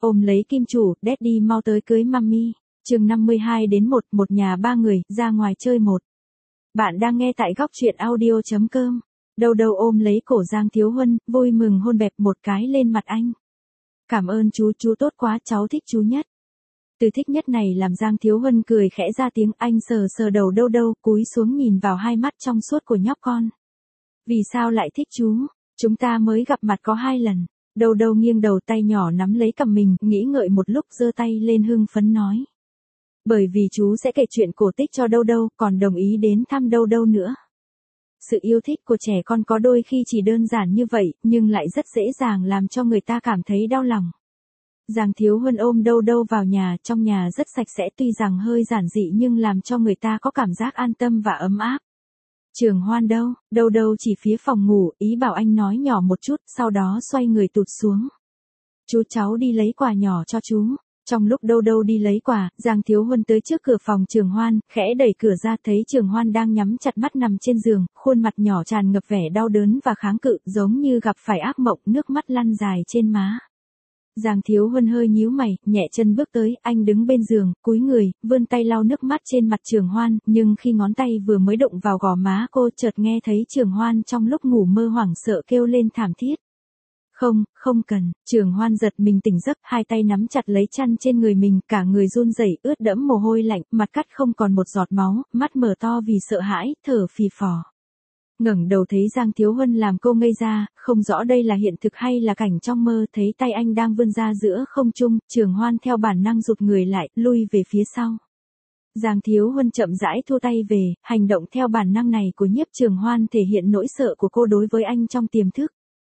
ôm lấy kim chủ, Daddy mau tới cưới Mummy. Chương 52 đến 1, một nhà ba người, ra ngoài chơi một. Bạn đang nghe tại góc truyện audio.com. Đâu đâu ôm lấy cổ Giang Thiếu Huân, vui mừng hôn bẹp một cái lên mặt anh. Cảm ơn chú tốt quá, cháu thích chú nhất. Từ thích nhất này làm Giang Thiếu Huân cười khẽ ra tiếng, anh sờ sờ đầu đâu đâu, cúi xuống nhìn vào hai mắt trong suốt của nhóc con. Vì sao lại thích chú? Chúng ta mới gặp mặt có 2 lần. Đâu đâu nghiêng đầu, tay nhỏ nắm lấy cằm mình, nghĩ ngợi một lúc giơ tay lên hưng phấn nói. Bởi vì chú sẽ kể chuyện cổ tích cho đâu đâu, còn đồng ý đến thăm đâu đâu nữa. Sự yêu thích của trẻ con có đôi khi chỉ đơn giản như vậy, nhưng lại rất dễ dàng làm cho người ta cảm thấy đau lòng. Giang Thiếu Huân ôm đâu đâu vào nhà, trong nhà rất sạch sẽ, tuy rằng hơi giản dị nhưng làm cho người ta có cảm giác an tâm và ấm áp. Trường Hoan đâu? Đâu đâu chỉ phía phòng ngủ, ý bảo anh nói nhỏ một chút, sau đó xoay người tụt xuống. Chú cháu đi lấy quà nhỏ cho chú. Trong lúc đâu đâu đi lấy quà, Giang Thiếu Huân tới trước cửa phòng Trường Hoan, khẽ đẩy cửa ra thấy Trường Hoan đang nhắm chặt mắt nằm trên giường, khuôn mặt nhỏ tràn ngập vẻ đau đớn và kháng cự, giống như gặp phải ác mộng, nước mắt lăn dài trên má. Giang Thiếu Huân hơi nhíu mày, nhẹ chân bước tới, anh đứng bên giường, cúi người, vươn tay lau nước mắt trên mặt Trường Hoan, nhưng khi ngón tay vừa mới đụng vào gò má cô, chợt nghe thấy Trường Hoan trong lúc ngủ mơ hoảng sợ kêu lên thảm thiết. Không cần, Trường Hoan giật mình tỉnh giấc, hai tay nắm chặt lấy chăn trên người mình, cả người run rẩy, ướt đẫm mồ hôi lạnh, mặt cắt không còn một giọt máu, mắt mở to vì sợ hãi, thở phì phò. Ngẩng đầu thấy Giang Thiếu Huân làm cô ngây ra, không rõ đây là hiện thực hay là cảnh trong mơ, thấy tay anh đang vươn ra giữa không trung, Trường Hoan theo bản năng rụt người lại, lui về phía sau. Giang Thiếu Huân chậm rãi thu tay về, hành động theo bản năng này của Nhiếp Trường Hoan thể hiện nỗi sợ của cô đối với anh trong tiềm thức.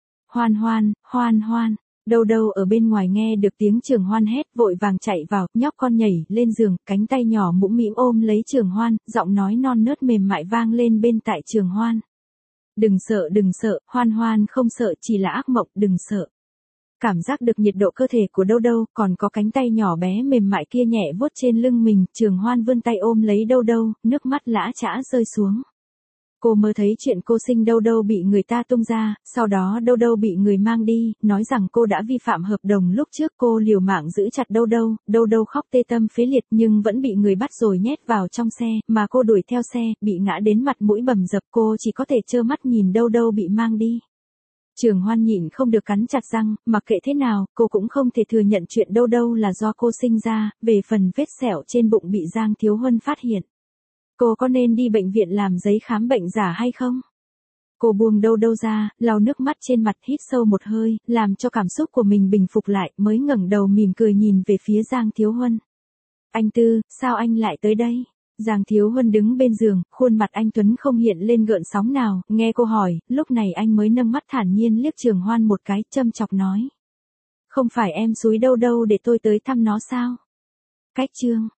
Hoan, đâu đâu ở bên ngoài nghe được tiếng Trường Hoan hét, vội vàng chạy vào, nhóc con nhảy lên giường, cánh tay nhỏ mũm mĩm ôm lấy Trường Hoan, giọng nói non nớt mềm mại vang lên bên tai Trường Hoan. Đừng sợ, Hoan không sợ, chỉ là ác mộng, đừng sợ. Cảm giác được nhiệt độ cơ thể của đâu đâu, còn có cánh tay nhỏ bé mềm mại kia nhẹ vuốt trên lưng mình, Trường Hoan vươn tay ôm lấy đâu đâu, nước mắt lã chã rơi xuống. Cô mơ thấy chuyện cô sinh đâu đâu bị người ta tung ra, sau đó đâu đâu bị người mang đi, nói rằng cô đã vi phạm hợp đồng lúc trước, cô liều mạng giữ chặt đâu đâu khóc tê tâm phế liệt nhưng vẫn bị người bắt rồi nhét vào trong xe, mà cô đuổi theo xe, bị ngã đến mặt mũi bầm dập, cô chỉ có thể trơ mắt nhìn đâu đâu bị mang đi. Trường Hoan nhịn không được cắn chặt răng, mặc kệ thế nào, cô cũng không thể thừa nhận chuyện đâu đâu là do cô sinh ra, về phần vết sẹo trên bụng bị Giang Thiếu Huân phát hiện. Cô có nên đi bệnh viện làm giấy khám bệnh giả hay không? Cô buông đâu đâu ra, lau nước mắt trên mặt, hít sâu một hơi, làm cho cảm xúc của mình bình phục lại, mới ngẩng đầu mỉm cười nhìn về phía Giang Thiếu Huân. Anh Tư, sao anh lại tới đây? Giang Thiếu Huân đứng bên giường, khuôn mặt anh tuấn không hiện lên gợn sóng nào, nghe cô hỏi, lúc này anh mới nâng mắt thản nhiên liếc Trường Hoan một cái, châm chọc nói. Không phải em xúi đâu đâu để tôi tới thăm nó sao? Cách chương.